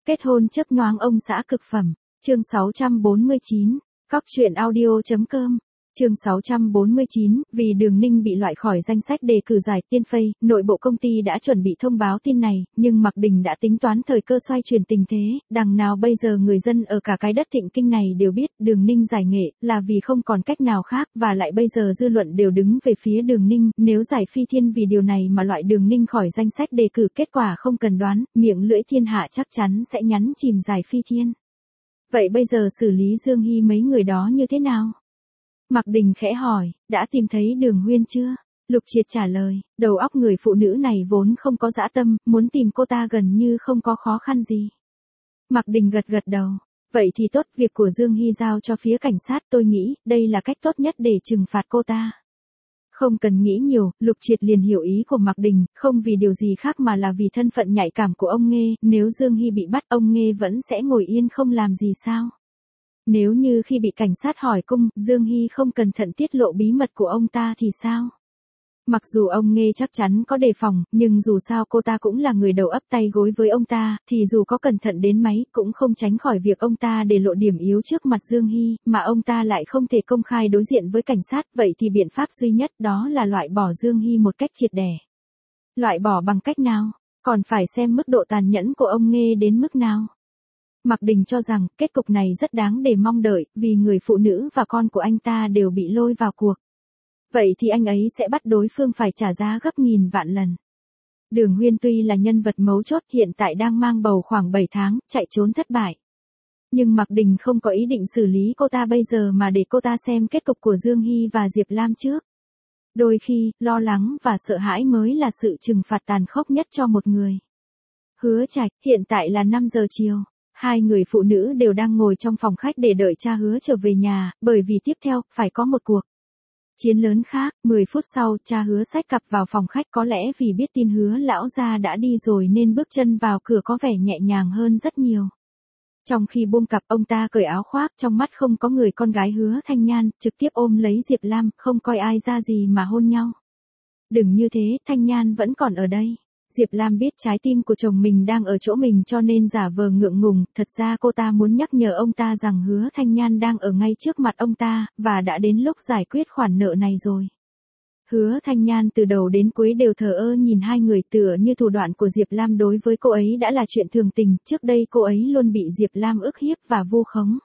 Kết hôn chớp nhoáng ông xã cực phẩm. Chương 649. Cóc truyện audio.com. Chương 649, vì Đường Ninh bị loại khỏi danh sách đề cử giải Tiên Phây, nội bộ công ty đã chuẩn bị thông báo tin này, nhưng Mạc Đình đã tính toán thời cơ xoay chuyển tình thế, đằng nào bây giờ người dân ở cả cái đất Thịnh Kinh này đều biết Đường Ninh giải nghệ là vì không còn cách nào khác, và lại bây giờ dư luận đều đứng về phía Đường Ninh, nếu giải Phi Thiên vì điều này mà loại Đường Ninh khỏi danh sách đề cử, kết quả không cần đoán, miệng lưỡi thiên hạ chắc chắn sẽ nhắn chìm giải Phi Thiên. Vậy bây giờ xử lý Dương Hy mấy người đó như thế nào? Mạc Đình khẽ hỏi, đã tìm thấy Đường Huyên chưa? Lục Triệt trả lời, đầu óc người phụ nữ này vốn không có dã tâm, muốn tìm cô ta gần như không có khó khăn gì. Mạc Đình gật gật đầu, vậy thì tốt, việc của Dương Hy giao cho phía cảnh sát, tôi nghĩ đây là cách tốt nhất để trừng phạt cô ta. Không cần nghĩ nhiều, Lục Triệt liền hiểu ý của Mạc Đình, không vì điều gì khác mà là vì thân phận nhạy cảm của ông Nghê, nếu Dương Hy bị bắt ông Nghê vẫn sẽ ngồi yên không làm gì sao? Nếu như khi bị cảnh sát hỏi cung, Dương Hy không cẩn thận tiết lộ bí mật của ông ta thì sao? Mặc dù ông Nghê chắc chắn có đề phòng, nhưng dù sao cô ta cũng là người đầu ấp tay gối với ông ta, thì dù có cẩn thận đến mấy, cũng không tránh khỏi việc ông ta để lộ điểm yếu trước mặt Dương Hy, mà ông ta lại không thể công khai đối diện với cảnh sát, vậy thì biện pháp duy nhất đó là loại bỏ Dương Hy một cách triệt để. Loại bỏ bằng cách nào? Còn phải xem mức độ tàn nhẫn của ông Nghê đến mức nào. Mạc Đình cho rằng, kết cục này rất đáng để mong đợi, vì người phụ nữ và con của anh ta đều bị lôi vào cuộc. Vậy thì anh ấy sẽ bắt đối phương phải trả giá gấp nghìn vạn lần. Đường Huyên tuy là nhân vật mấu chốt, hiện tại đang mang bầu khoảng 7 tháng, chạy trốn thất bại. Nhưng Mạc Đình không có ý định xử lý cô ta bây giờ mà để cô ta xem kết cục của Dương Hy và Diệp Lam trước. Đôi khi, lo lắng và sợ hãi mới là sự trừng phạt tàn khốc nhất cho một người. Hứa Trạch, hiện tại là 5 giờ chiều. Hai người phụ nữ đều đang ngồi trong phòng khách để đợi cha Hứa trở về nhà, bởi vì tiếp theo, phải có một cuộc chiến lớn khác. 10 phút sau, cha Hứa xách cặp vào phòng khách, có lẽ vì biết tin Hứa lão gia đã đi rồi nên bước chân vào cửa có vẻ nhẹ nhàng hơn rất nhiều. Trong khi buông cặp, ông ta cởi áo khoác, trong mắt không có người con gái Hứa Thanh Nhan, trực tiếp ôm lấy Diệp Lam, không coi ai ra gì mà hôn nhau. Đừng như thế, Thanh Nhan vẫn còn ở đây. Diệp Lam biết trái tim của chồng mình đang ở chỗ mình cho nên giả vờ ngượng ngùng, thật ra cô ta muốn nhắc nhở ông ta rằng Hứa Thanh Nhan đang ở ngay trước mặt ông ta, và đã đến lúc giải quyết khoản nợ này rồi. Hứa Thanh Nhan từ đầu đến cuối đều thờ ơ nhìn hai người, tựa như thủ đoạn của Diệp Lam đối với cô ấy đã là chuyện thường tình, trước đây cô ấy luôn bị Diệp Lam ức hiếp và vu khống.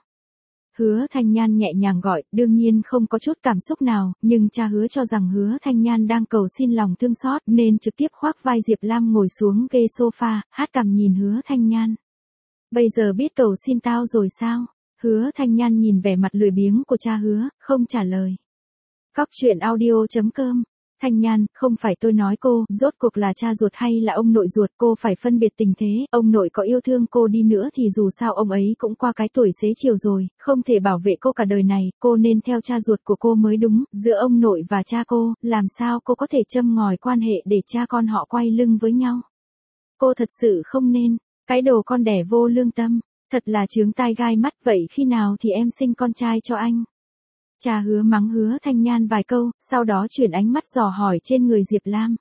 Hứa Thanh Nhan nhẹ nhàng gọi, đương nhiên không có chút cảm xúc nào, nhưng cha Hứa cho rằng Hứa Thanh Nhan đang cầu xin lòng thương xót nên trực tiếp khoác vai Diệp Lam ngồi xuống ghế sofa, hát cằm nhìn Hứa Thanh Nhan. Bây giờ biết cầu xin tao rồi sao? Hứa Thanh Nhan nhìn vẻ mặt lười biếng của cha Hứa, không trả lời. Cóc truyện audio.com. Thanh Nhan, không phải tôi nói cô, rốt cuộc là cha ruột hay là ông nội ruột, cô phải phân biệt tình thế, ông nội có yêu thương cô đi nữa thì dù sao ông ấy cũng qua cái tuổi xế chiều rồi, không thể bảo vệ cô cả đời này, cô nên theo cha ruột của cô mới đúng, giữa ông nội và cha cô, làm sao cô có thể châm ngòi quan hệ để cha con họ quay lưng với nhau. Cô thật sự không nên, cái đồ con đẻ vô lương tâm, thật là chướng tai gai mắt, vậy khi nào thì em sinh con trai cho anh? Cha Hứa mắng Hứa Thanh Nhan vài câu, sau đó chuyển ánh mắt dò hỏi trên người Diệp Lam.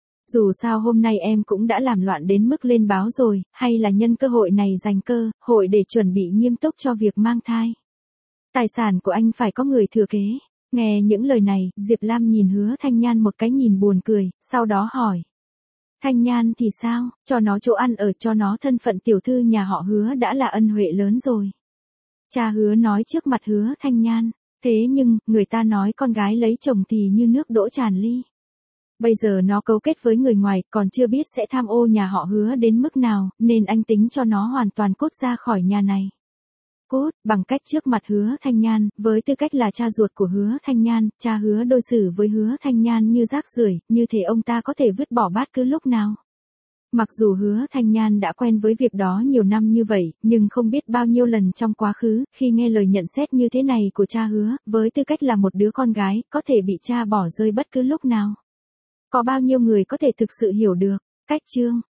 Dù sao hôm nay em cũng đã làm loạn đến mức lên báo rồi, hay là nhân cơ hội này dành cơ hội để chuẩn bị nghiêm túc cho việc mang thai. Tài sản của anh phải có người thừa kế. Nghe những lời này, Diệp Lam nhìn Hứa Thanh Nhan một cái nhìn buồn cười, sau đó hỏi. Thanh Nhan thì sao, cho nó chỗ ăn ở, cho nó thân phận tiểu thư nhà họ Hứa đã là ân huệ lớn rồi. Cha Hứa nói trước mặt Hứa Thanh Nhan. Thế nhưng, người ta nói con gái lấy chồng thì như nước đỗ tràn ly. Bây giờ nó cấu kết với người ngoài, còn chưa biết sẽ tham ô nhà họ Hứa đến mức nào, nên anh tính cho nó hoàn toàn cút ra khỏi nhà này. Cút, bằng cách trước mặt Hứa Thanh Nhan, với tư cách là cha ruột của Hứa Thanh Nhan, cha Hứa đối xử với Hứa Thanh Nhan như rác rưởi, như thể ông ta có thể vứt bỏ bát cứ lúc nào. Mặc dù Hứa Thanh Nhan đã quen với việc đó nhiều năm như vậy, nhưng không biết bao nhiêu lần trong quá khứ, khi nghe lời nhận xét như thế này của cha Hứa, với tư cách là một đứa con gái, có thể bị cha bỏ rơi bất cứ lúc nào. Có bao nhiêu người có thể thực sự hiểu được. Cách chương